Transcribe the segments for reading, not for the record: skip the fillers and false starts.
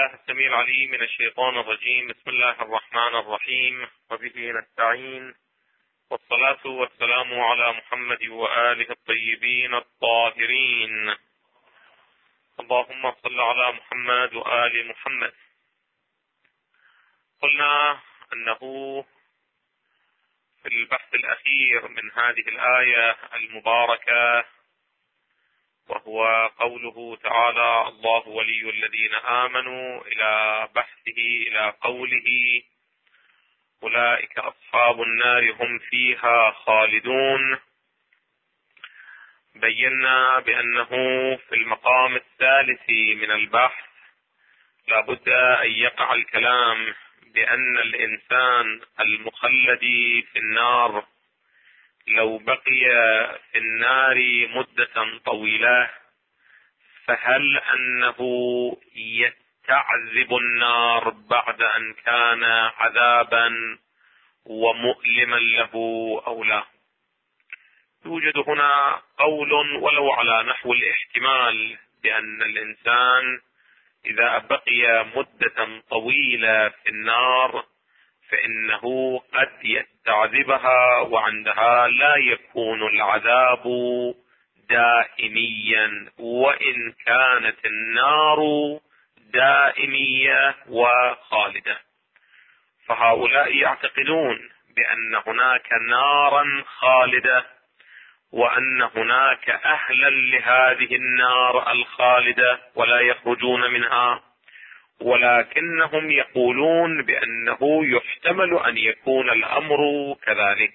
بالله السميع العليم من الشيطان الرجيم. بسم الله الرحمن الرحيم، وبه نستعين، والصلاة والسلام على محمد وآله الطيبين الطاهرين. اللهم صل على محمد وآل محمد. قلنا أنه في البحث الأخير من هذه الآية المباركة، وهو قوله تعالى: الله ولي الذين آمنوا، إلى بحثه إلى قوله: أولئك أصحاب النار هم فيها خالدون. بينا بأنه في المقام الثالث من البحث لابد أن يقع الكلام بأن الإنسان المخلد في النار لو بقي في النار مدة طويلة، فهل أنه يستعذب النار بعد أن كان عذابا ومؤلما له أو لا؟ يوجد هنا قول ولو على نحو الاحتمال بأن الإنسان إذا بقي مدة طويلة في النار فإنه قد يستعذبها، وعندها لا يكون العذاب دائميا، وإن كانت النار دائمية وخالدة. فهؤلاء يعتقدون بأن هناك نارا خالدة، وأن هناك أهلا لهذه النار الخالدة ولا يخرجون منها، ولكنهم يقولون بأنه يحتمل أن يكون الأمر كذلك.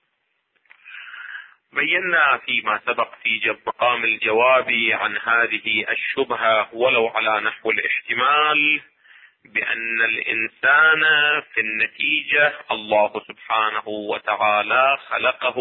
بينا فيما سبق في مقام الجواب عن هذه الشبهة ولو على نحو الاحتمال بأن الإنسان في النتيجة الله سبحانه وتعالى خلقه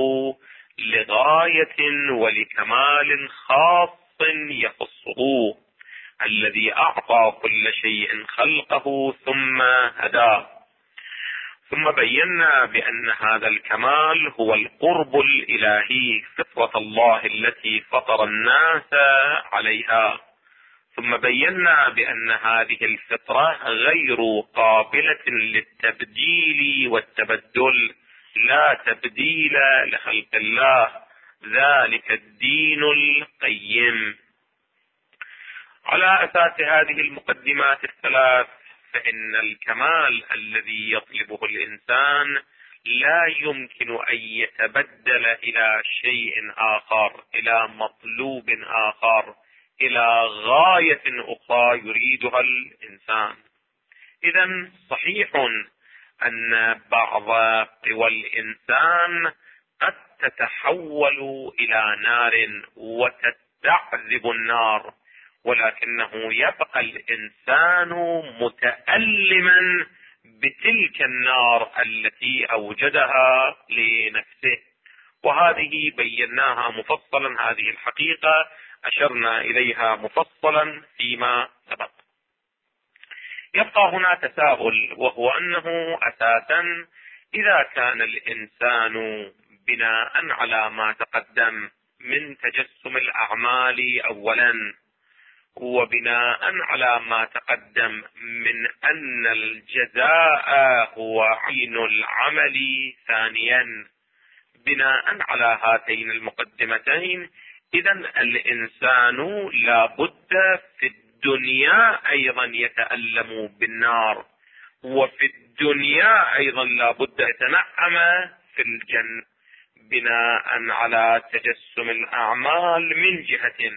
لغاية ولكمال خاص يخصه، الذي أعطى كل شيء خلقه ثم هداه. ثم بينا بأن هذا الكمال هو القرب الإلهي، فطرة الله التي فطر الناس عليها. ثم بينا بأن هذه الفطرة غير قابلة للتبديل والتبدل، لا تبديل لخلق الله، ذلك الدين القيم. على أساس هذه المقدمات الثلاث فإن الكمال الذي يطلبه الإنسان لا يمكن أن يتبدل إلى شيء آخر، إلى مطلوب آخر، إلى غاية أخرى يريدها الإنسان. إذن صحيح أن بعض قوى الإنسان قد تتحول إلى نار وتستعذب النار، ولكنه يبقى الإنسان متألما بتلك النار التي أوجدها لنفسه. وهذه بيناها مفصلا، هذه الحقيقة أشرنا إليها مفصلا فيما سبق. يبقى هنا تساؤل، وهو أنه أساسا إذا كان الإنسان بناء على ما تقدم من تجسم الأعمال أولا، وبناء على ما تقدم من أن الجزاء هو عين العمل ثانيا، بناء على هاتين المقدمتين إذن الإنسان لا بد في الدنيا أيضا يتألم بالنار، وفي الدنيا أيضا لا بد يتنعم في الجنة، بناء على تجسم الأعمال من جهة،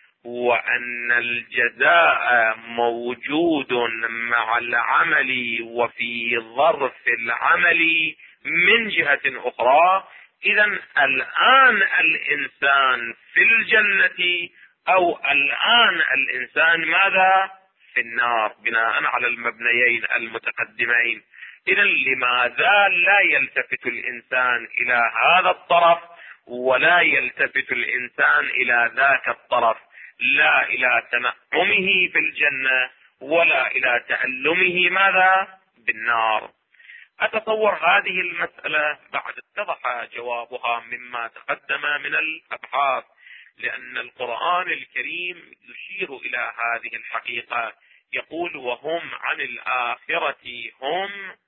وأن الجزاء موجود مع العمل وفي ظرف العمل من جهة أخرى. إذن الآن الإنسان في الجنة، أو الآن الإنسان ماذا؟ في النار، بناء على المبنيين المتقدمين. إذن لماذا لا يلتفت الإنسان إلى هذا الطرف ولا يلتفت الإنسان إلى ذاك الطرف؟ لا إلى تنعمه في الجنة ولا إلى تألمه ماذا؟ بالنار. أتصور هذه المسألة بعد اتضح جوابها مما تقدم من الأبحاث، لأن القرآن الكريم يشير إلى هذه الحقيقة، يقول وهم عن الآخرة هم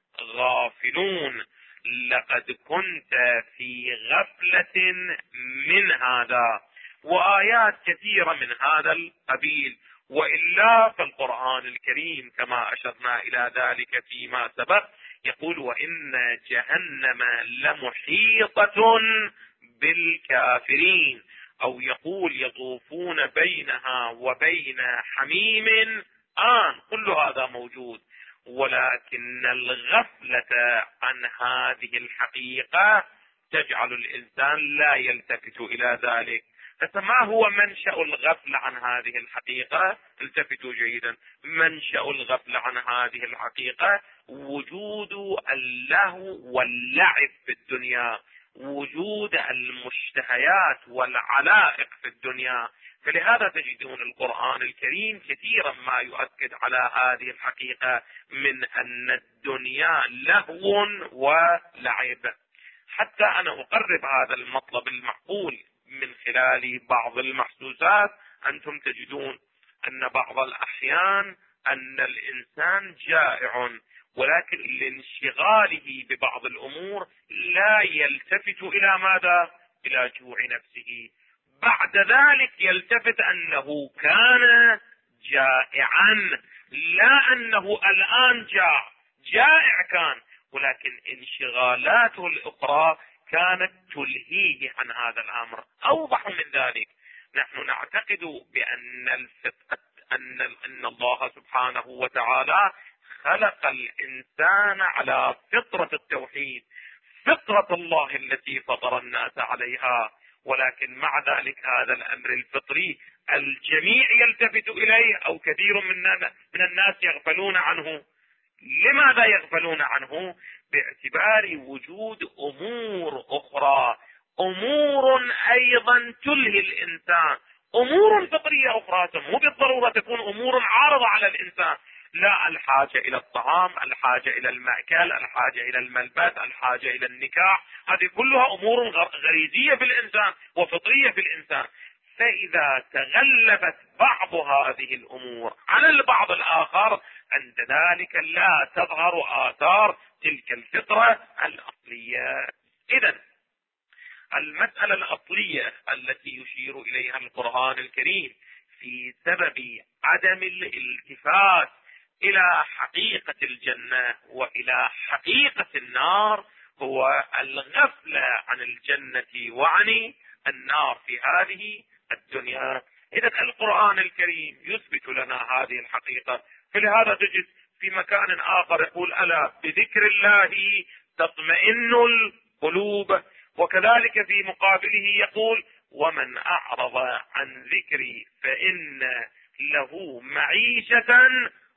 غافلون. لقد كنت في غفلة من هذا. وآيات كثيرة من هذا القبيل. وإلا فالقرآن الكريم كما أشرنا إلى ذلك فيما سبق يقول وإن جهنم لمحيطة بالكافرين، أو يقول يطوفون بينها وبين حميم كل هذا موجود. ولكن الغفلة عن هذه الحقيقة تجعل الإنسان لا يلتفت إلى ذلك. فما هو منشأ الغفلة عن هذه الحقيقة؟ التفتوا جيدا. منشأ الغفلة عن هذه الحقيقة وجود اللهو واللعب في الدنيا، وجود المشتهيات والعلائق في الدنيا. فلهذا تجدون القرآن الكريم كثيرا ما يؤكد على هذه الحقيقة من أن الدنيا لهو ولعب. حتى أنا أقرب هذا المطلب المعقول من خلال بعض المحسوسات. أنتم تجدون أن بعض الأحيان أن الإنسان جائع، ولكن لانشغاله ببعض الأمور لا يلتفت إلى ماذا؟ إلى جوع نفسه. بعد ذلك يلتفت أنه كان جائعا، لا أنه الآن جائع كان، ولكن انشغالاته الأخرى كانت تلهيه عن هذا الأمر. أوضح من ذلك، نحن نعتقد بأن أن الله سبحانه وتعالى خلق الإنسان على فطرة التوحيد، فطرة الله التي فطر الناس عليها. ولكن مع ذلك هذا الأمر الفطري الجميع يلتفت إليه، أو كثير من الناس يغفلون عنه. لماذا يغفلون عنه؟ باعتبار وجود أمور أخرى، أمور أيضا تلهي الإنسان، أمور فطرية أخرى، مو بالضرورة تكون أمور عارضة على الإنسان. لا، الحاجة إلى الطعام، الحاجة إلى المأكل، الحاجة إلى الملبس، الحاجة إلى النكاح، هذه كلها أمور غريزية في الإنسان وفطرية في الإنسان. فإذا تغلبت بعض هذه الأمور على البعض الآخر، عند ذلك لا تظهر آثار تلك الفطرة الأصلية. إذن المسألة الأصلية التي يشير إليها القرآن الكريم في سبب عدم الالتفات إلى حقيقة الجنة وإلى حقيقة النار هو الغفلة عن الجنة وعن النار في هذه الدنيا. إذا القرآن الكريم يثبت لنا هذه الحقيقة. فلهذا تجد في مكان آخر يقول ألا بذكر الله تطمئن القلوب، وكذلك في مقابله يقول ومن أعرض عن ذكري فإن له معيشة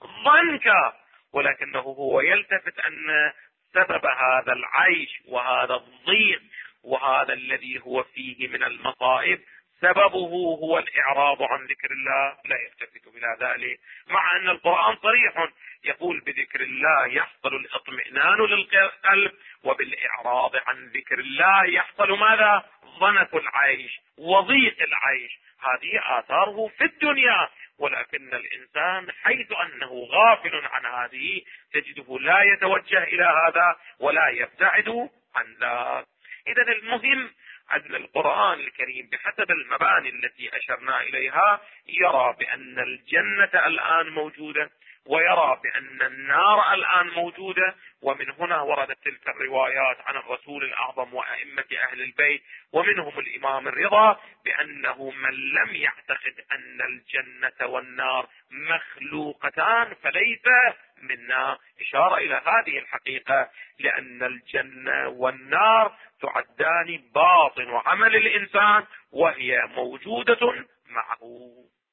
ضنكا. ولكنه هو يلتفت أن سبب هذا العيش وهذا الضيق وهذا الذي هو فيه من المصائب سببه هو الإعراض عن ذكر الله، لا يلتفت إلى ذلك، مع أن القرآن صريح يقول بذكر الله يحصل الاطمئنان للقلب، وبالإعراض عن ذكر الله يحصل ماذا؟ ضنك العيش وضيق العيش. هذه آثاره في الدنيا، ولكن الإنسان حيث أنه غافل عن هذه تجده لا يتوجه إلى هذا ولا يبتعد عن ذاك. إذا المهم أن القرآن الكريم بحسب المباني التي أشرنا إليها يرى بأن الجنة الآن موجودة، ويرى بأن النار الآن موجودة. ومن هنا وردت تلك الروايات عن الرسول الأعظم وأئمة أهل البيت ومنهم الإمام الرضا بأنه من لم يعتقد أن الجنة والنار مخلوقتان فليس منا، إشارة إلى هذه الحقيقة، لأن الجنة والنار تعدان باطن عمل الإنسان وهي موجودة معه.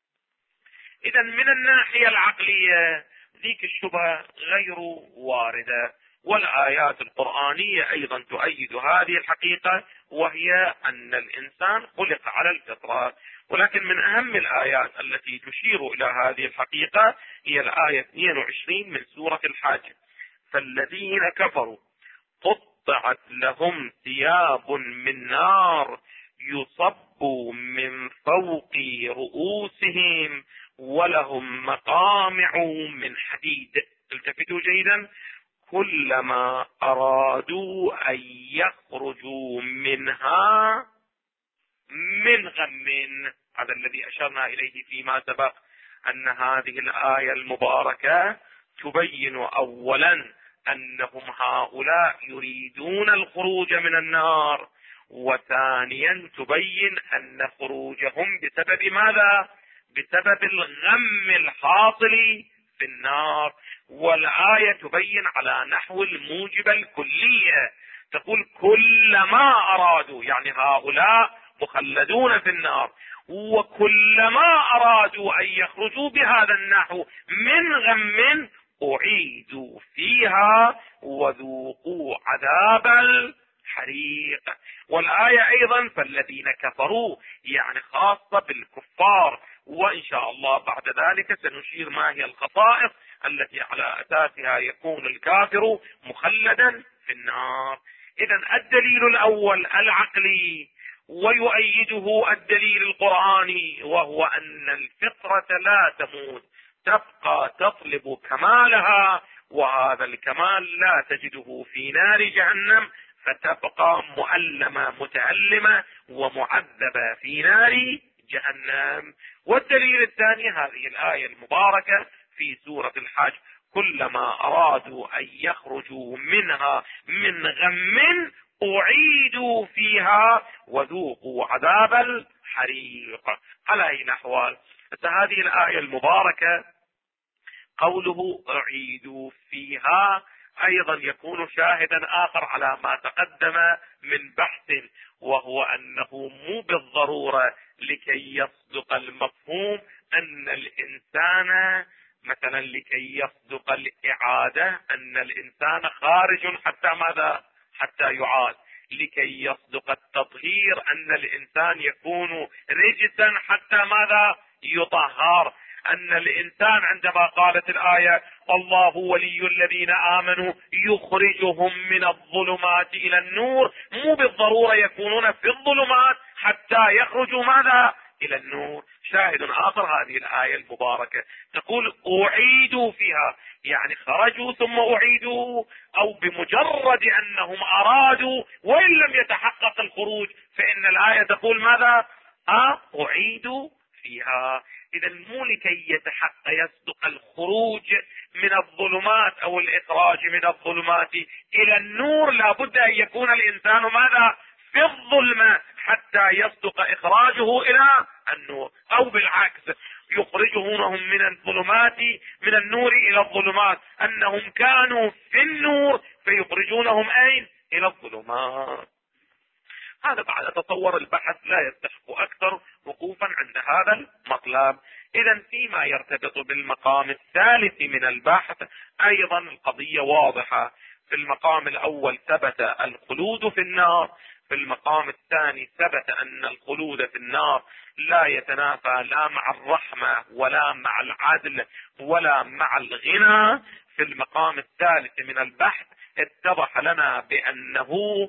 إذا من الناحية العقلية ذيك الشبهة غير واردة، والآيات القرآنية أيضا تؤيد هذه الحقيقة، وهي أن الإنسان خلق على الفطرة. ولكن من أهم الآيات التي تشير إلى هذه الحقيقة هي الآية 22 من سورة الحج: فالذين كفروا قطعت لهم ثياب من نار يصب من فوق رؤوسهم ولهم مقامع من حديد. التفتوا جيدا. كلما أرادوا أن يخرجوا منها من غم، هذا الذي أشرنا إليه فيما سبق، أن هذه الآية المباركة تبين أولا أنهم هؤلاء يريدون الخروج من النار، وثانيا تبين أن خروجهم بسبب ماذا؟ بسبب الغم الحاصل في النار. والآية تبين على نحو الموجب الكلية، تقول كلما أرادوا، يعني هؤلاء مخلدون في النار، وكلما أرادوا أن يخرجوا بهذا النحو من غم أعيدوا فيها وذوقوا عذاب الحريق. والآية أيضا فالذين كفروا، يعني خاصة بالكفار، وإن شاء الله بعد ذلك سنشير ما هي الخصائص التي على أساسها يكون الكافر مخلدا في النار. إذن الدليل الأول العقلي، ويؤيده الدليل القرآني، وهو أن الفطرة لا تموت، تبقى تطلب كمالها، وهذا الكمال لا تجده في نار جهنم، فتبقى مؤلمة متألمة ومعذبة في نار جهنم. والدليل الثاني هذه الآية المباركة في سورة الحج: كلما أرادوا أن يخرجوا منها من غم أعيدوا فيها وذوقوا عذاب الحريق. على أي الأحوال هذه الآية المباركة قوله أعيدوا فيها أيضا يكون شاهدا آخر على ما تقدم من بحث، وهو أنه مو بالضرورة لكي يصدق المفهوم أن الإنسان مثلا لكي يصدق الإعادة أن الإنسان خارج حتى ماذا؟ حتى يعاد. لكي يصدق التطهير أن الإنسان يكون رجسا حتى ماذا؟ يطهر. أن الإنسان عندما قالت الآية الله ولي الذين آمنوا يخرجهم من الظلمات إلى النور، مو بالضرورة يكونون في الظلمات حتى يخرجوا ماذا؟ إلى النور. شاهد آخر هذه الآية المباركة تقول أعيدوا فيها، يعني خرجوا ثم أعيدوا، أو بمجرد أنهم أرادوا وإن لم يتحقق الخروج فإن الآية تقول ماذا؟ أعيدوا فيها. إذا مو لكي يتحقق يصدق الخروج من الظلمات أو الإخراج من الظلمات إلى النور، لابد أن يكون الإنسان ماذا؟ في الظلمة حتى يصدق إخراجه إلى النور، أو بالعكس يخرجونهم من الظلمات من النور إلى الظلمات، أنهم كانوا في النور فيخرجونهم أين؟ إلى الظلمات. هذا بعد تصور البحث لا يستحق أكثر وقوفا عند هذا المطلب. إذا فيما يرتبط بالمقام الثالث من البحث أيضا القضية واضحة. في المقام الأول ثبت الخلود في النار، في المقام الثاني ثبت أن الخلود في النار لا يتنافى لا مع الرحمة ولا مع العدل ولا مع الغنى. في المقام الثالث من البحث اتضح لنا بأنه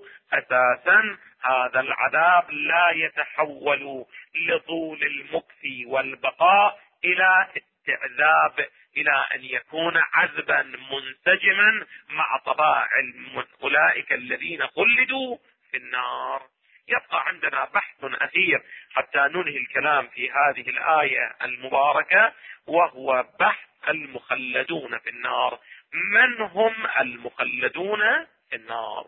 أساسا هذا العذاب لا يتحول لطول المكث والبقاء إلى استعذاب، إلى أن يكون عذبا منسجما مع طبائع أولئك الذين خلدوا في النار. يبقى عندنا بحث أخير حتى ننهي الكلام في هذه الآية المباركة، وهو بحث المخلدون في النار. من هم المخلدون في النار؟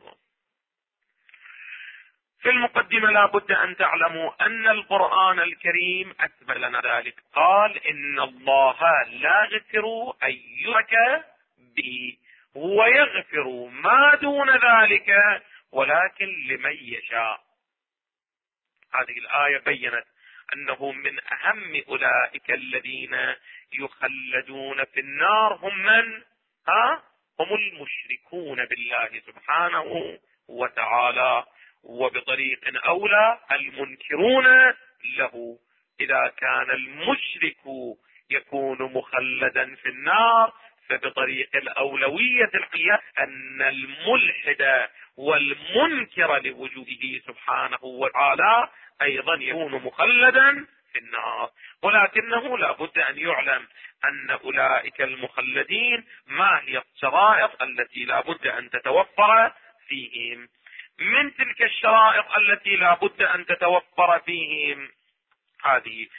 في المقدمة لا بد أن تعلموا أن القرآن الكريم أثبت لنا ذلك. قال إن الله لا يغفر أن يشرك به ويغفر ما دون ذلك ولكن لمن يشاء. هذه الآية بيّنت أنه من أهم أولئك الذين يخلدون في النار هم من؟ هم المشركون بالله سبحانه وتعالى، وبطريق أولى المنكرون له. إذا كان المشرك يكون مخلدا في النار، فبطريق الأولوية القيام أن الملحد والمنكر لوجوده سبحانه وتعالى أيضا يكون مخلدا في في النار، ولكنه لا بد أن يعلم أن أولئك المخلدين ما هي الشرائط التي لا بد أن تتوفر فيهم. من تلك الشرائط التي لا بد أن تتوفر فيهم هذه: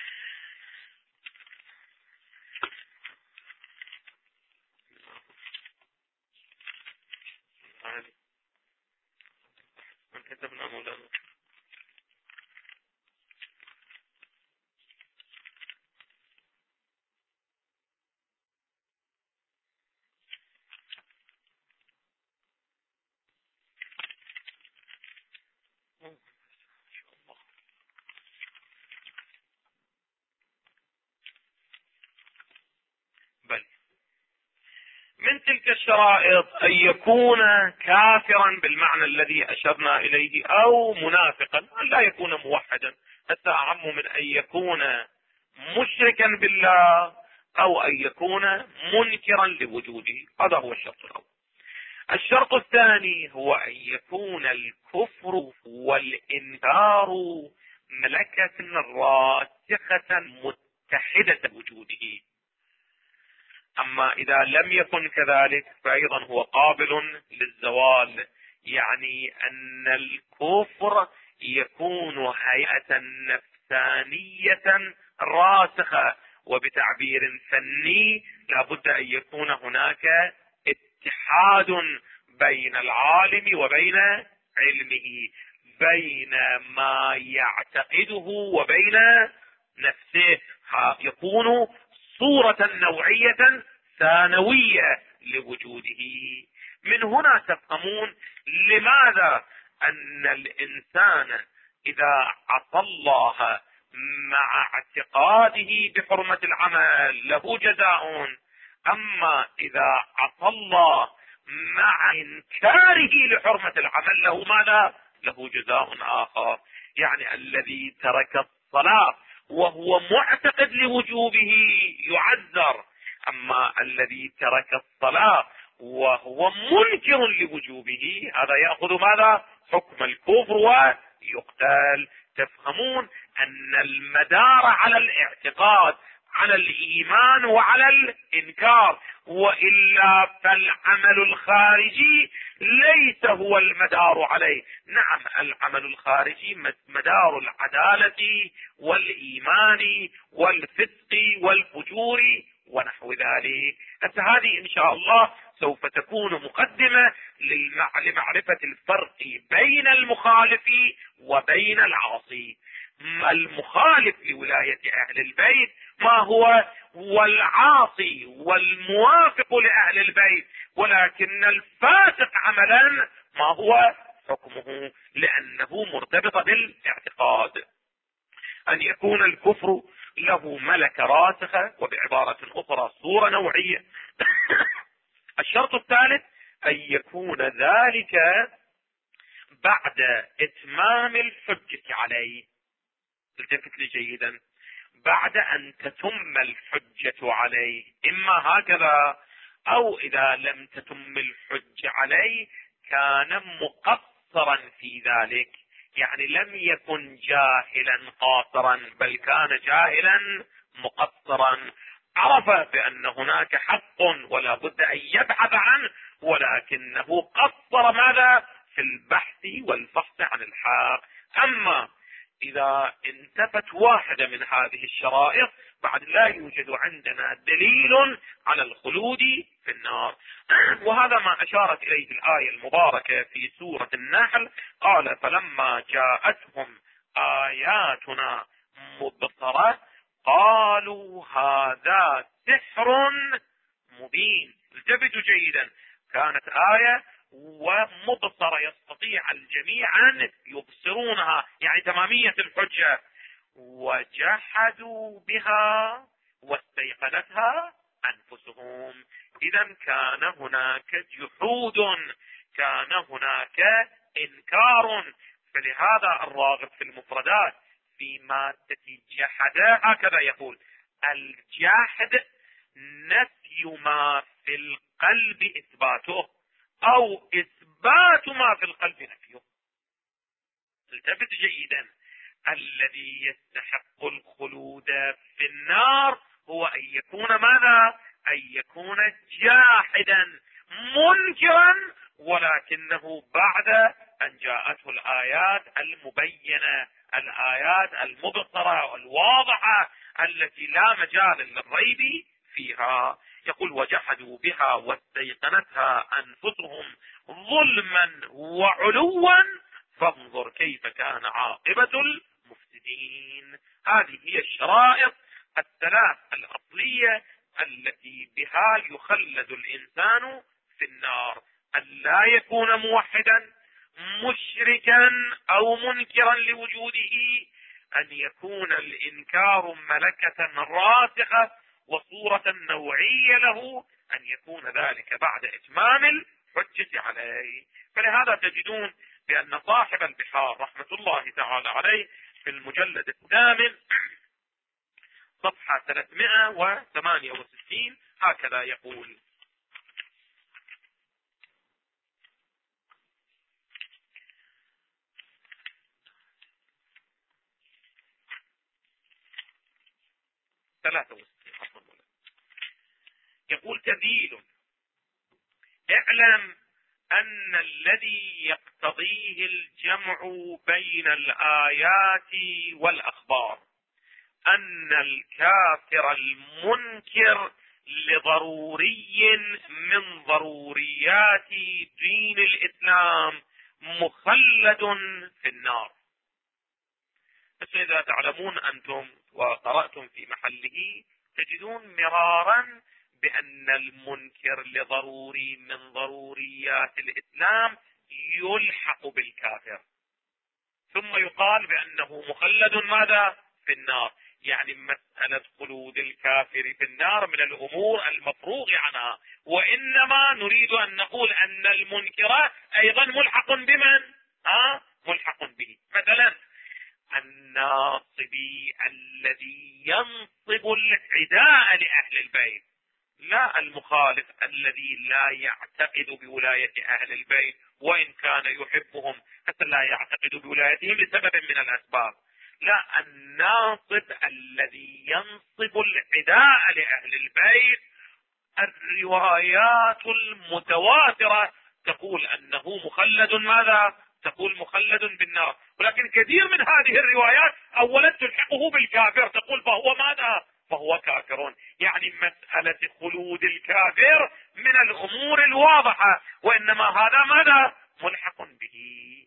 كتبنا مولانا بل من تلك الشرائط أن يكون كافرا بالمعنى الذي أشرنا إليه أو منافقا، أن لا يكون موحدا، حتى أعم من أن يكون مشركا بالله أو أن يكون منكرا لوجوده. هذا هو الشرط الأول. الشرط الثاني هو أن يكون الكفر والإنكار ملكة راسخة متحدة بوجوده. أما إذا لم يكن كذلك فأيضا هو قابل للزوال، يعني أن الكفر يكون هيئة نفسانية راسخة، وبتعبير فني لابد أن يكون هناك اتحاد بين العالم وبين علمه، بين ما يعتقده وبين نفسه، يكون صورة نوعية ثانوية لوجوده. من هنا تفهمون لماذا أن الإنسان إذا عصى الله مع اعتقاده بحرمة العمل له جزاء، أما إذا عصى الله مع إنكاره لحرمة العمل له ماذا؟ له جزاء آخر. يعني الذي ترك الصلاة وهو معتقد لوجوبه يعذر، أما الذي ترك الصلاة وهو منكر لوجوبه هذا يأخذ ماذا؟ حكم الكفر ويقتل. تفهمون أن المدار على الاعتقاد، على الإيمان وعلى الإنكار، وإلا فالعمل الخارجي ليس هو المدار عليه. نعم العمل الخارجي مدار العدالة والإيمان والفسق والفجور ونحو ذلك. هذه إن شاء الله سوف تكون مقدمة لمعرفة الفرق بين المخالف وبين العاصي. المخالف لولاية أهل البيت ما هو؟ والعاصي والموافق لأهل البيت، ولكن الفاسق عملا ما هو حكمه؟ لأنه مرتبط بالاعتقاد. أن يكون الكفر له ملكة راسخة، وبعبارة أخرى صورة نوعية. الشرط الثالث أن يكون ذلك بعد إتمام الحجة عليه. التفت لي جيدا، بعد أن تتم الحجة عليه، إما هكذا أو إذا لم تتم الحجة عليه كان مقصرا في ذلك، يعني لم يكن جاهلا قاصرا بل كان جاهلا مقصرا، عرف بأن هناك حق ولا بد أن يبحث عنه، ولكنه قصر ماذا؟ في البحث والفحص عن الحق. أما إذا انتفت واحدة من هذه الشرائط بعد لا يوجد عندنا دليل على الخلود في النار. وهذا ما أشارت إليه الآية المباركة في سورة النحل، قال فلما جاءتهم آياتنا مبصرة قالوا هذا سحر مبين. التفتوا جيدا، كانت آية ومبصرة يستطيع الجميع أن يبصرونها، يعني تمامية الحجة. وجحدوا بها واستيقنتها أنفسهم. إذا كان هناك جحود، كان هناك إنكار. فلهذا الراغب في المفردات في مادة جحد هكذا يقول: الجحد نفي ما في القلب إثباته، أو إثبات ما في القلب نفيه. التفت جيدا، الذي يستحق الخلود في النار هو أن يكون ماذا؟ أن يكون جاحدا منكرا، ولكنه بعد أن جاءته الآيات المبينة، الآيات المبصرة والواضحة التي لا مجال للريب فيها. يقول وجحدوا بها واستيقنتها أنفسهم ظلما وعلوا فانظر كيف كان عاقبة المفسدين. هذه هي الشرائط الثلاث الأصلية التي بها يخلد الإنسان في النار: أن لا يكون موحدا مشركا أو منكرا لوجوده، أن يكون الإنكار ملكة راسخة وصورة نوعية له، أن يكون ذلك بعد إتمام الحجة عليه. فلهذا تجدون بأن صاحب البحار رحمة الله تعالى عليه في المجلد 8 صفحة 368 هكذا يقول: يقول تذيل: اعلم أن الذي يقتضيه الجمع بين الآيات والأخبار أن الكافر المنكر لضروري من ضروريات دين الإسلام مخلد في النار. بس إذا تعلمون أنتم وقرأتم في محله تجدون مرارا بأن المنكر لضروري من ضروريات الإسلام يلحق بالكافر، ثم يقال بأنه مخلد ماذا؟ في النار. يعني مسألة خلود الكافر في النار من الأمور المفروغ عنها، وإنما نريد أن نقول أن المنكر أيضا ملحق بمن؟ ملحق به. مثلا الناصبي الذي ينصب العداء لأهل البيت، لا المخالف الذي لا يعتقد بولاية أهل البيت وإن كان يحبهم، حتى لا يعتقد بولايتهم لسبب من الأسباب. لا، الناصب الذي ينصب العداء لأهل البيت الروايات المتواترة تقول أنه مخلد ماذا؟ تقول مخلد بالنار. ولكن كثير من هذه الروايات أولا تلحقه بالكافر، تقول فهو ماذا؟ فهو كافر. يعني مسألة خلود الكافر من الأمور الواضحة، وإنما هذا ماذا؟ ملحق به.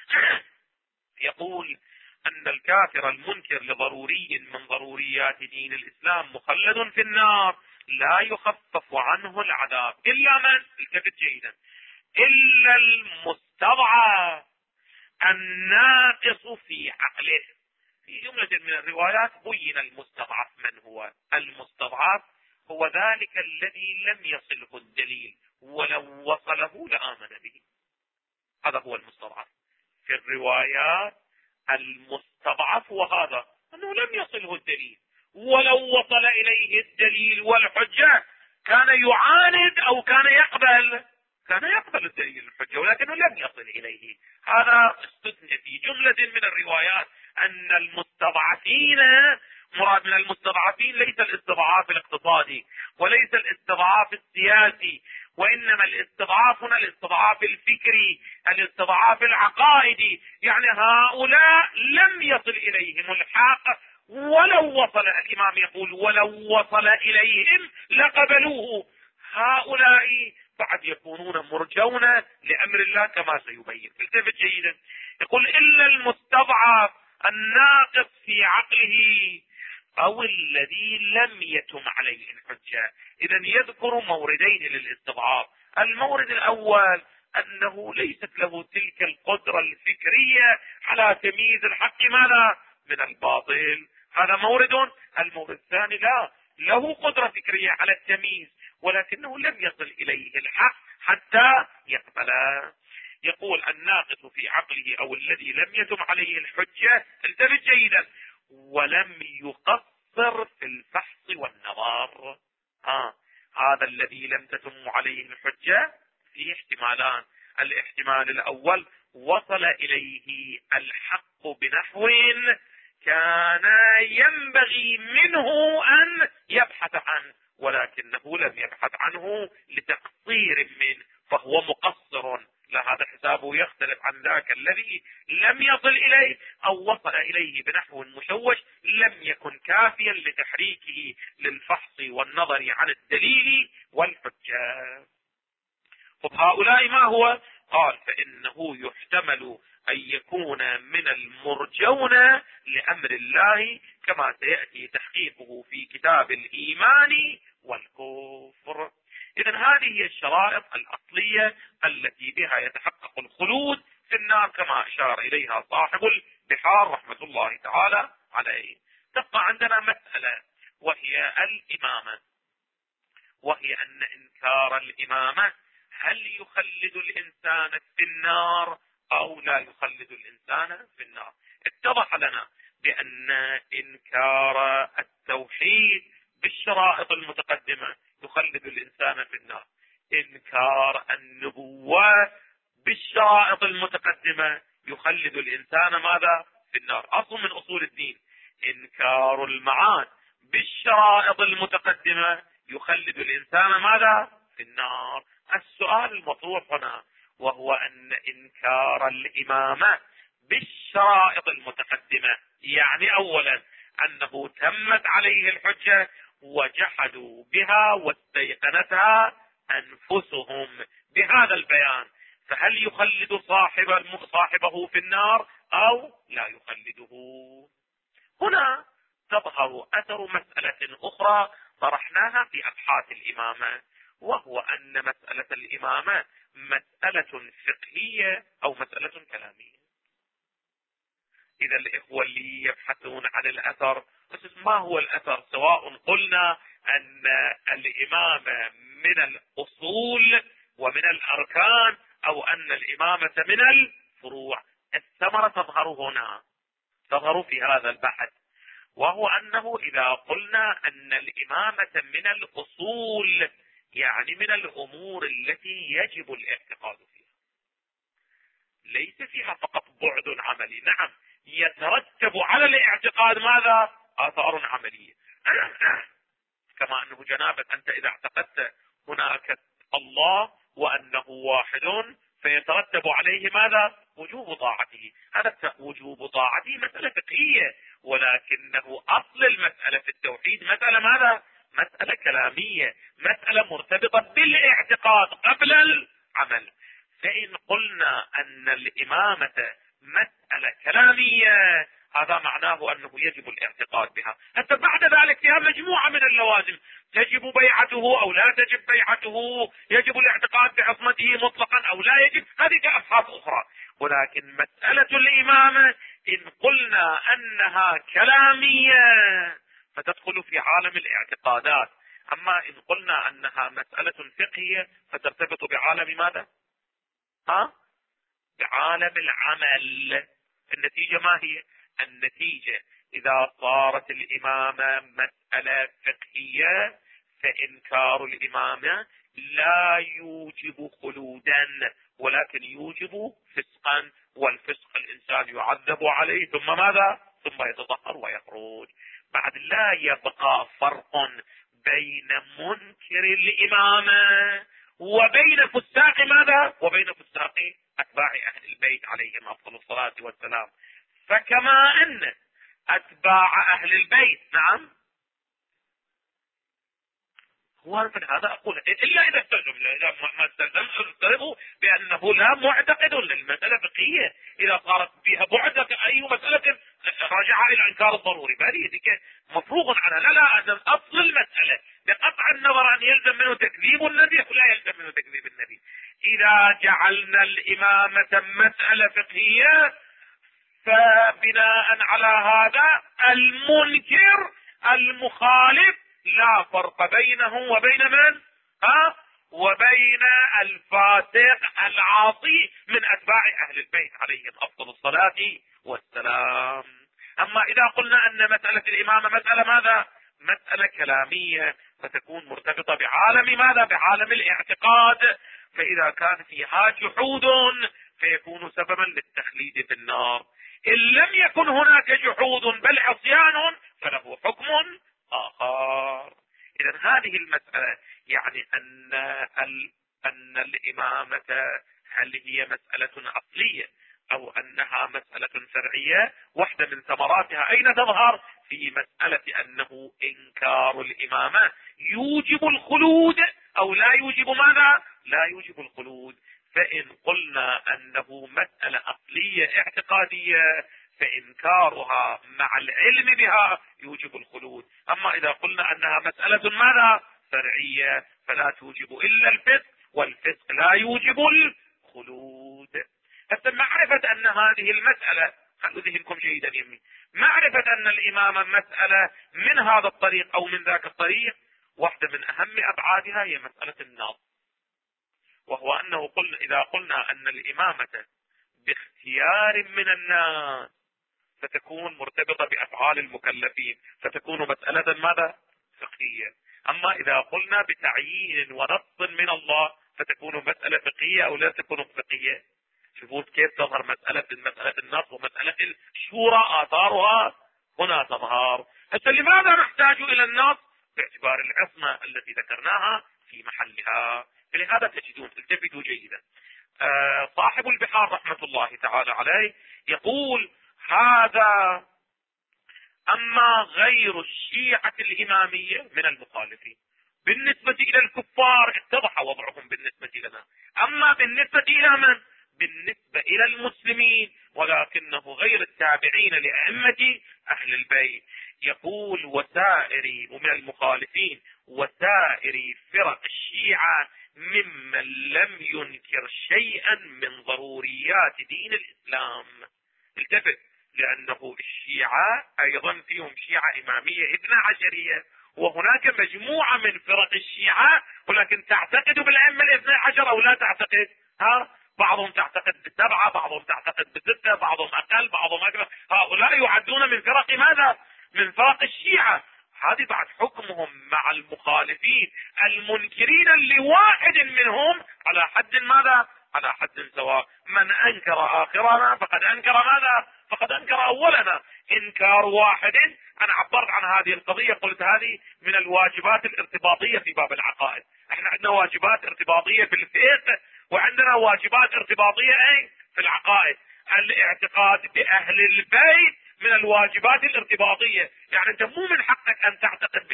يقول أن الكافر المنكر لضروري من ضروريات دين الإسلام مخلد في النار لا يخفف عنه العذاب إلا من؟ التفت جيدا: إلا المستضعف الناقص في عقله. في جملة من الروايات بين المستضعف من هو. المستضعف هو ذلك الذي لم يصله الدليل، ولو وصله لآمن به. هذا هو المستضعف في الروايات. المستضعف وهذا أنه لم يصله الدليل، ولو وصل إليه الدليل والحجة كان يعاند أو كان يقبل الدليل والحجة، ولكنه لم يصل إليه. هذا استثنى في جملة من الروايات أن المستضعفين، مراد من المستضعفين ليس الاستضعاف الاقتصادي وليس الاستضعاف السياسي، وإنما الاستضعاف هنا الاستضعاف الفكري، الاستضعاف العقائدي. يعني هؤلاء لم يصل إليهم الحق، ولو وصل، الإمام يقول ولو وصل إليهم لقبلوه. هؤلاء بعد يكونون مرجون لأمر الله كما سيبين. التفت جيدا: يقول إلا المستضعف الناقص في عقله أو الذي لم يتم عليه الحجة. إذا يذكر موردين للاستضعاف: المورد الأول أنه ليست له تلك القدرة الفكرية على تمييز الحق ماذا؟ من الباطل، هذا مورد. المورد الثاني لا، له قدرة فكرية على التمييز ولكنه لم يصل إليه الحق حتى يقبله. يقول الناقص في عقله أو الذي لم يتم عليه الحجة، انتبه جيدا، ولم يقصر في الفحص والنظر. هذا الذي لم تتم عليه الحجة فيه احتمالان: الاحتمال الأول وصل إليه الحق بنحو كان ينبغي منه أن يبحث عنه، ولكنه لم يبحث عنه لتقصير منه، فهو مقصر. لا، هذا حسابه يختلف عن ذاك الذي لم يصل إليه أو وصل إليه بنحو مشوش لم يكن كافيا لتحريكه للفحص والنظر عن الدليل والحجة. هؤلاء ما هو؟ قال فإنه يحتمل أن يكون من المرجون لأمر الله كما سيأتي تحقيقه في كتاب الإيمان والكفر. إذن هذه هي الشرائط الأصلية التي بها يتحقق الخلود في النار كما أشار إليها صاحب البحار رحمة الله تعالى عليه. تبقى عندنا مسألة وهي الإمامة، وهي أن إنكار الإمامة هل يخلد الإنسان في النار أو لا يخلد الإنسان في النار. اتضح لنا بأن إنكار التوحيد بالشرائط المتقدمة يخلد الإنسان في النار، إنكار النبوة بالشرائط المتقدمة يخلد الإنسان ماذا؟ في النار. أصل من أصول الدين إنكار المعاد بالشرائط المتقدمة يخلد الإنسان ماذا؟ في النار. السؤال المطروح هنا وهو أن إنكار الإمامة بالشرائط المتقدمة يعني أولا أنه تمت عليه الحجة وجحدوا بها واستيقنتها أنفسهم بهذا البيان، فهل يخلد صاحبه في النار أو لا يخلده؟ هنا تظهر أثر مسألة أخرى طرحناها في أبحاث الإمامة، وهو أن مسألة الإمامة مسألة فقهية أو مسألة كلامية. إذا الإخوة اللي يبحثون عن الأثر، ما هو الأثر؟ سواء قلنا أن الإمامة من الأصول ومن الأركان أو أن الإمامة من الفروع، الثمرة تظهر في هذا البحث، وهو أنه إذا قلنا أن الإمامة من الأصول يعني من الأمور التي يجب الاعتقاد فيها، ليس فيها فقط بعد عملي، نعم يترتب على الاعتقاد ماذا؟ آثار عملية. كما أنه جنابة أنت إذا اعتقدت هناك الله وأنه واحد فيترتب عليه ماذا؟ وجوب طاعته. هذا وجوب طاعته مسألة فقهية، ولكنه أصل المسألة في التوحيد مسألة ماذا؟ مسألة كلامية، مسألة مرتبطة بالاعتقاد قبل العمل. فإن قلنا أن الإمامة مسألة كلامية هذا معناه أنه يجب الاعتقاد بها. حتى بعد ذلك فيها مجموعة من اللوازم، تجب بيعته أو لا تجب بيعته، يجب الاعتقاد بعصمته مطلقا أو لا يجب، هذه كأبحاث أخرى. ولكن مسألة الإمامة إن قلنا أنها كلامية فتدخل في عالم الاعتقادات، أما إن قلنا أنها مسألة فقهية فترتبط بعالم ماذا؟ بعالم العمل. النتيجة ما هي؟ النتيجة إذا صارت الإمامة مسألة فقهية فإنكار الإمامة لا يوجب خلودا ولكن يوجب فسقا، والفسق الإنسان يعذب عليه ثم ماذا؟ ثم يتطهر ويخرج. بعد لا يبقى فرق بين منكر الإمامة وبين فساق ماذا؟ وبين فساق أتباع أهل البيت عليهم أفضل الصلاة والسلام. فكما أن أتباع أهل البيت نعم، هو من هذا أقول إلا إذا استلزم، إذا ما استلزم أفترض بأنه لا معتقد للمسألة فقهية. إذا صارت فيها بعد أي مسألة راجعها إلى إنكار الضروري، فهذه مفروغ عنها. لا أن أصل المسألة بقطع النظر أن يلزم منه تكذيب النبي أو لا يلزم منه تكذيب النبي. إذا جعلنا الإمامة مسألة فقهية فبناء على هذا المنكر المخالف لا فرق بينه وبين من؟ وبين الفاسق العاصي من أتباع أهل البيت عليهم أفضل الصلاة والسلام. أما إذا قلنا أن مسألة الإمامة مسألة ماذا؟ مسألة كلامية فتكون مرتبطة بعالم ماذا؟ بعالم الاعتقاد. فإذا كان فيها جحود فيكون سببا للتخليد في النار. إن لم يكن هناك جحود بل عصيان فله حكم آخر. إذا هذه المسألة يعني أن الإمامة هل هي مسألة أصلية أو أنها مسألة فرعية، واحدة من ثمراتها أين تظهر؟ في مسألة أنه إنكار الإمامة يوجب الخلود أو لا يوجب ماذا؟ لا يوجب الخلود. فإن قلنا أنه مسألة أصلية اعتقادية فإنكارها مع العلم بها يوجب الخلود. أما إذا قلنا أنها مسألة ماذا؟ فرعية، فلا توجب إلا الفسق، والفسق لا يوجب الخلود. حتى معرفة أن هذه المسألة، خلوا ذهنكم جيدا يمي، معرفة أن الإمامة مسألة من هذا الطريق أو من ذاك الطريق، واحدة من أهم أبعادها هي مسألة النص، وهو أنه إذا قلنا أن الإمامة باختيار من الناس فتكون مرتبطة بأفعال المكلفين، فتكون مسألة ماذا؟ فقهية. أما إذا قلنا بتعيين ونص من الله فتكون مسألة فقهية أو لا تكون فقهية. شوفوا كيف تظهر مسألة النص ومسألة الشورى، آثارها هنا تظهر. هسه لماذا نحتاج إلى النص؟ باعتبار العصمة التي ذكرناها في محلها. فلهذا تجدون، التفتوا جيدا، صاحب البحار رحمة الله تعالى عليه يقول هذا أما غير الشيعة الإمامية من المخالفين. بالنسبة إلى الكفار اتضح وضعهم بالنسبة لنا، أما بالنسبة إلى من؟ بالنسبة إلى المسلمين، ولكنه غير التابعين لأئمة أهل البيت. يقول وسائر من المخالفين وسائر فرق الشيعة ممن لم ينكر شيئا من ضروريات دين الإسلام. التفت، لأنه الشيعة أيضا فيهم شيعة إمامية 12، وهناك مجموعة من فرق الشيعة ولكن تعتقد بالأئمة 12 أو لا تعتقد؟ بعضهم تعتقد ب7، بعضهم تعتقد ب6، بعضهم أقل، بعضهم أكثر. هؤلاء يعدون من فرق ماذا؟ من فرق الشيعة. هذه بعد حكمهم مع المخالفين المنكرين لواحد منهم على حد ماذا؟ على حد سواء. من أنكر آخرنا فقد أنكر ماذا؟ فقد أنكر أولنا. إنكار واحد، أنا عبرت عن هذه القضية، قلت هذه من الواجبات الارتباطية في باب العقائد. احنا عندنا واجبات ارتباطية في الفقه وعندنا واجبات ارتباطية في العقائد. الاعتقاد بأهل البيت من الواجبات الارتباطية، يعني انت مو من حقك ان تعتقد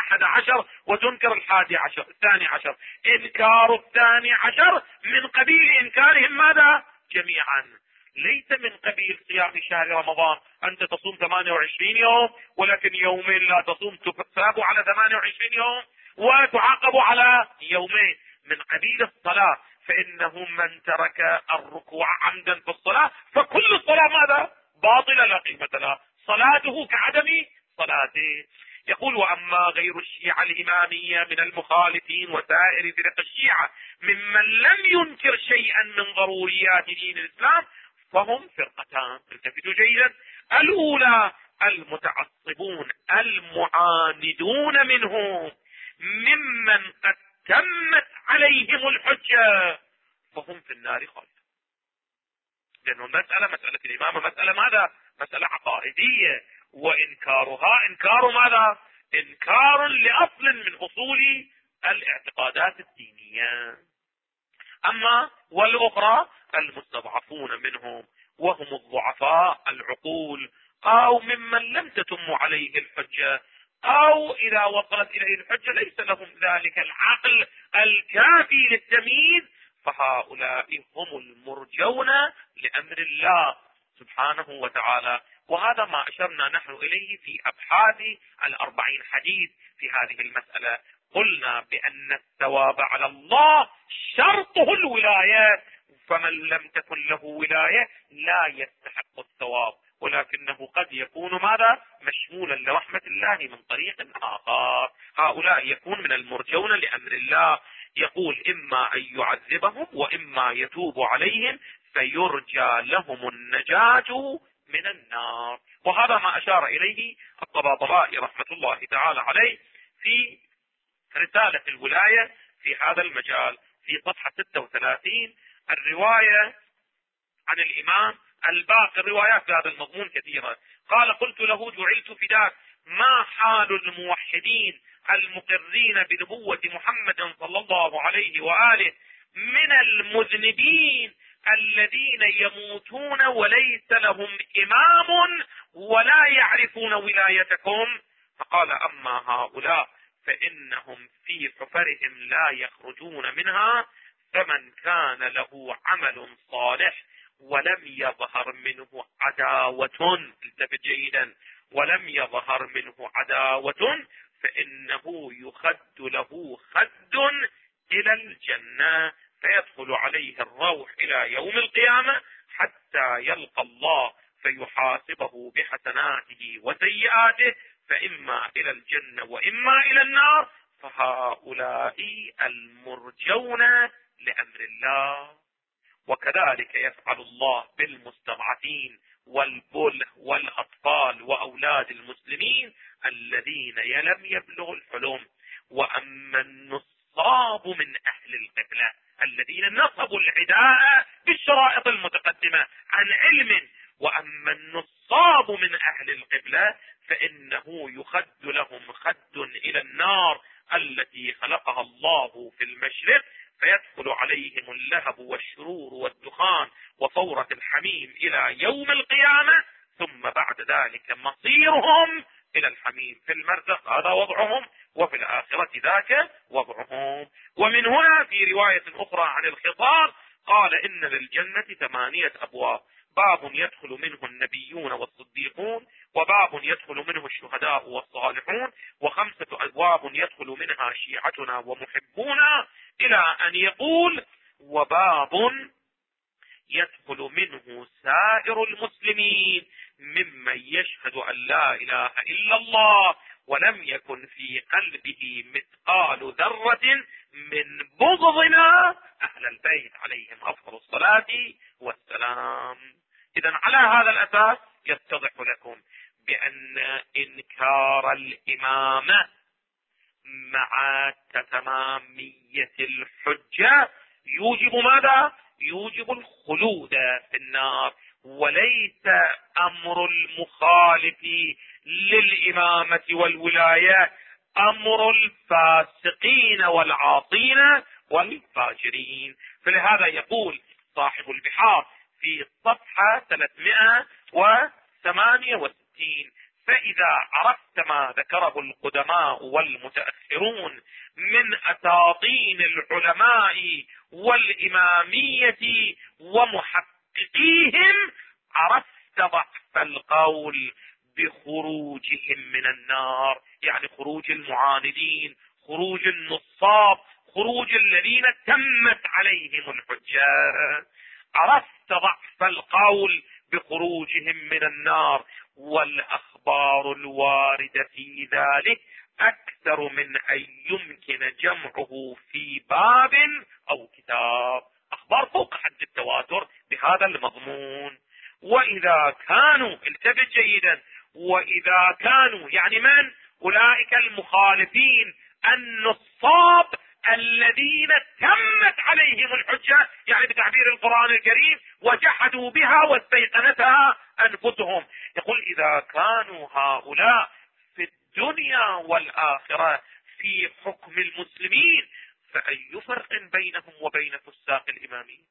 ب11 وتنكر ال11 ال12. انكار ال12 من قبيل انكارهم ماذا؟ جميعا. ليس من قبيل صيام شهر رمضان، انت تصوم 28 يوم ولكن يومين لا تصوم، تثاب على 28 يوم وتعاقب على يومين. من قبيل الصلاة، فإنه من ترك الركوع عمدا في الصلاة فكل الصلاة ماذا؟ باطلة لا قيمة لها، صلاته كعدم صلاته. يقول وأما غير الشيعة الإمامية من المخالفين وسائر فرق الشيعة ممن لم ينكر شيئا من ضروريات دين الإسلام فهم فرقتان. التفتوا جيدا. الأولى المتعصبون المعاندون منهم ممن قد تمت عليهم الحجة فهم في النار خالد. لأنه مسألة الإمامة مسألة ماذا؟ مسألة عقائدية، وإنكارها إنكار ماذا؟ إنكار لأصل من أصول الاعتقادات الدينية. أما والأخرى المستضعفون منهم وهم الضعفاء العقول أو ممن لم تتم عليه الحجة، أو إذا وصلت إليه الحجة ليس لهم ذلك العقل الكافي للتمييز، فهؤلاء هم المرجون لأمر الله سبحانه وتعالى. وهذا ما أشرنا نحن إليه في أبحاث 40 حديث في هذه المسألة. قلنا بأن الثواب على الله شرطه الولاية، فمن لم تكن له ولاية لا يستحق الثواب، ولكنه قد يكون ماذا؟ مشمولا لرحمة الله من طريق آخر. هؤلاء يكون من المرجون لأمر الله. يقول إما أن يعذبهم وإما يتوب عليهم فيرجى لهم النجاة من النار. وهذا ما أشار إليه الطباطبائي رحمة الله تعالى عليه في رسالة الولاية في هذا المجال في صفحة 36. الرواية عن الإمام الباقر، الروايات في هذا المضمون كثيرة. قال: قلت له: جعلت فداك، ما حال الموحدين المقرين بنبوة محمد صلى الله عليه وآله من المذنبين الذين يموتون وليس لهم إمام ولا يعرفون ولايتكم؟ فقال: أما هؤلاء فإنهم في حفرهم لا يخرجون منها، فمن كان له عمل صالح ولم يظهر منه عداوة، التفت جيدا، ولم يظهر منه عداوة، فإنه يخد له خد إلى الجنة، فيدخل عليه الروح إلى يوم القيامة حتى يلقى الله فيحاسبه بحسناته وسيئاته، فإما إلى الجنة وإما إلى النار. فهؤلاء المرجون لأمر الله. وكذلك يفعل الله بالمستضعفين والبله والأطفال وأولاد المسلمين الذين لم يبلغوا الحلم. وأما النصاب من أهل القبلة الذين نصبوا العداء بالشرائط المتقدمة عن علم، وأما النصاب من أهل القبلة فإنه يخد لهم خد إلى النار التي خلقها الله في المشرق، فيدخل عليهم اللهب والشرور والدخان وفورة الحميم إلى يوم القيامة، ثم بعد ذلك مصيرهم إلى الحميم في المرزق، هذا وضعهم، وفي الآخرة ذاك وضعهم. ومن هنا في رواية أخرى عن الخطاب قال: إن للجنة 8 أبواب، باب يدخل منه النبيون والصديقون، وباب يدخل منه الشهداء والصالحون، و5 أبواب يدخل منها شيعتنا ومحبونا، إلى أن يقول: وباب يدخل منه سائر المسلمين ممن يشهد أن لا إله إلا الله ولم يكن في قلبه مثقال ذرة من بغضنا أهل البيت عليهم أفضل الصلاة والسلام. إذن على هذا الأساس يتضح لكم بأن إنكار الإمامة مع تمامية الحجة يوجب ماذا؟ يوجب الخلود في النار، وليس أمر المخالف للإمامة والولاية أمر الفاسقين والعاصين والفاجرين. فلهذا يقول صاحب البحار في الصفحة 368: فإذا عرفت ما ذكره القدماء والمتأخرون من أساطين العلماء والإمامية ومحققيهم، عرفت ضعف القول بخروجهم من النار، يعني خروج المعاندين، خروج النصاب، خروج الذين تمت عليهم الحجة. عرفت ضعف القول بخروجهم من النار، والأخبار الواردة في ذلك أكثر من أن يمكن جمعه في باب أو كتاب. أخبار فوق حد التواتر بهذا المضمون. وإذا كانوا، التفت جيدا، وإذا كانوا يعني من؟ أولئك المخالفين النصاب الذين تمت عليهم الحجة، يعني بتعبير القرآن الكريم وجحدوا بها واستيقنتها أنفسهم. يقول: إذا كانوا هؤلاء في الدنيا والآخرة في حكم المسلمين، فأي فرق بينهم وبين فساق الإمامين؟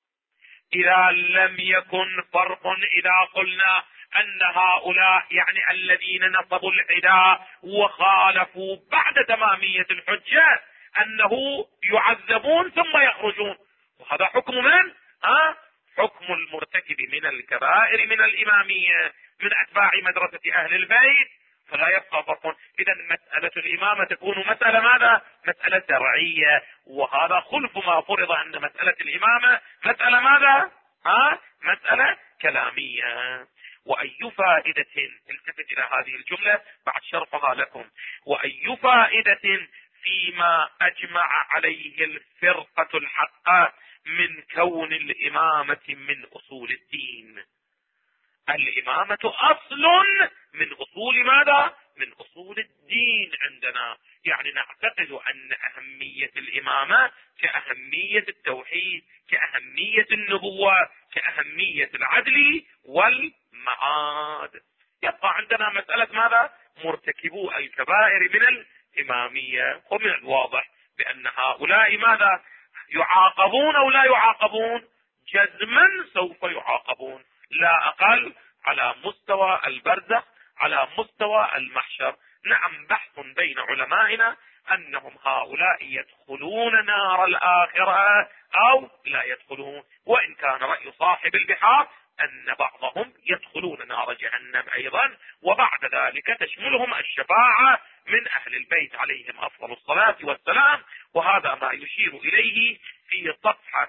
إذا لم يكن فرق، إذا قلنا أن هؤلاء يعني الذين نصبوا العداء وخالفوا بعد تمامية الحجة أنه يعذبون ثم يخرجون، وهذا حكم من؟ حكم المرتكب من الكبائر من الإمامية من أتباع مدرسة أهل البيت، فلا يبقى فرق. إذا مسألة الإمامة تكون مسألة ماذا؟ مسألة شرعية، وهذا خلف ما فرض أن مسألة الإمامة مسألة ماذا؟ مسألة كلامية. وأي فائدة، التفت إلى هذه الجملة بعد شرحها لكم، وأي فائدة فيما أجمع عليه الفرقة الحقة من كون الإمامة من أصول الدين. الإمامة أصل من أصول ماذا؟ من أصول الدين عندنا. يعني نعتقد أن أهمية الإمامة كأهمية التوحيد، كأهمية النبوة، كأهمية العدل والمعاد. يبقى عندنا مسألة ماذا؟ مرتكبو الكبائر من الإمامية. ومن الواضح بأن هؤلاء ماذا؟ يعاقبون أو لا يعاقبون؟ جزما سوف يعاقبون، لا أقل، على مستوى البرزخ، على مستوى المحشر. نعم، بحث بين علمائنا أنهم هؤلاء يدخلون نار الآخرة أو لا يدخلون، وإن كان رأي صاحب البحار أن بعضهم يدخلون نار جهنم أيضا، وبعد ذلك تشملهم الشفاعة من أهل البيت عليهم أفضل الصلاة والسلام. وهذا ما يشير إليه في صفحة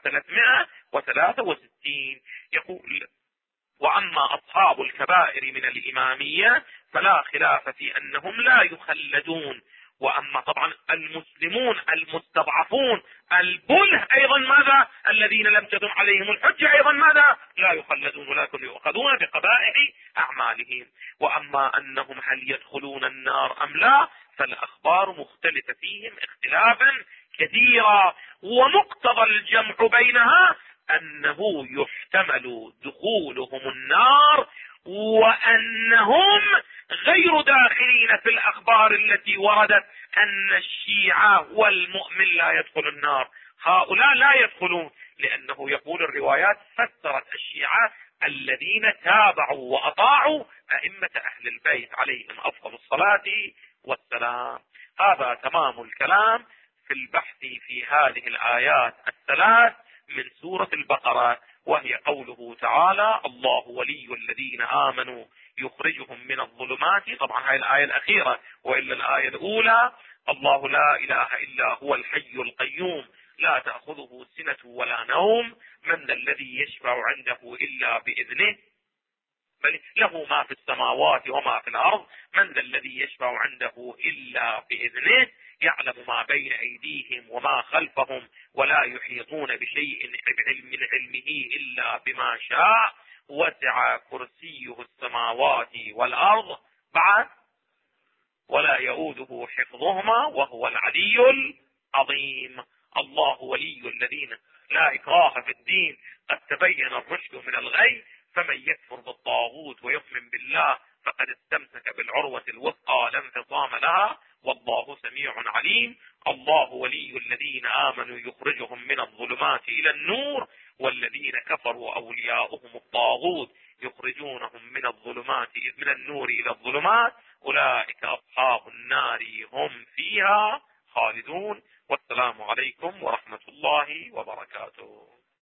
363. يقول: وأما أصحاب الكبائر من الإمامية فلا خلاف في أنهم لا يخلدون. وأما طبعا المسلمون المستضعفون البله أيضا ماذا؟ الذين لم تدم عليهم الحجة أيضا ماذا؟ لا يخلدون، ولكن يؤخذون بقبائح أعمالهم. وأما أنهم هل يدخلون النار أم لا فالأخبار مختلفة فيهم اختلافا كثيرا، ومقتضى الجمع بينها أنه يحتمل دخولهم النار، وأنهم غير داخلين في الأخبار التي وردت أن الشيعة والمؤمن لا يدخل النار. هؤلاء لا يدخلون، لأنه يقول الروايات فسرت الشيعة الذين تابعوا وأطاعوا أئمة أهل البيت عليهم أفضل الصلاة والسلام. هذا تمام الكلام في البحث في هذه الآيات الثلاث من سورة البقرة، وهي قوله تعالى: الله ولي الذين آمنوا يخرجهم من الظلمات. طبعا هاي الآية الأخيرة، وإلا الآية الأولى: الله لا إله إلا هو الحي القيوم لا تأخذه سنة ولا نوم من ذا الذي يشفع عنده إلا بإذنه بل له ما في السماوات وما في الأرض من ذا الذي يشفع عنده إلا بإذنه يعلم ما بين أيديهم وما خلفهم ولا يحيطون بشيء من علمه إلا بما شاء وسع كرسيه السماوات والأرض بعد ولا يؤوده حفظهما وهو العلي العظيم. الله ولي الذين لا إكراه في الدين قد تبين الرشد من الغي فمن يكفر بالطاغوت ويؤمن بالله فقد استمسك بالعروة الوثقى لا انفصام لها والله سميع عليم. الله ولي الذين آمنوا يخرجهم من الظلمات إلى النور والذين كفروا أولياؤهم الطاغوت يخرجونهم من النور إلى الظلمات أولئك أصحاب النار هم فيها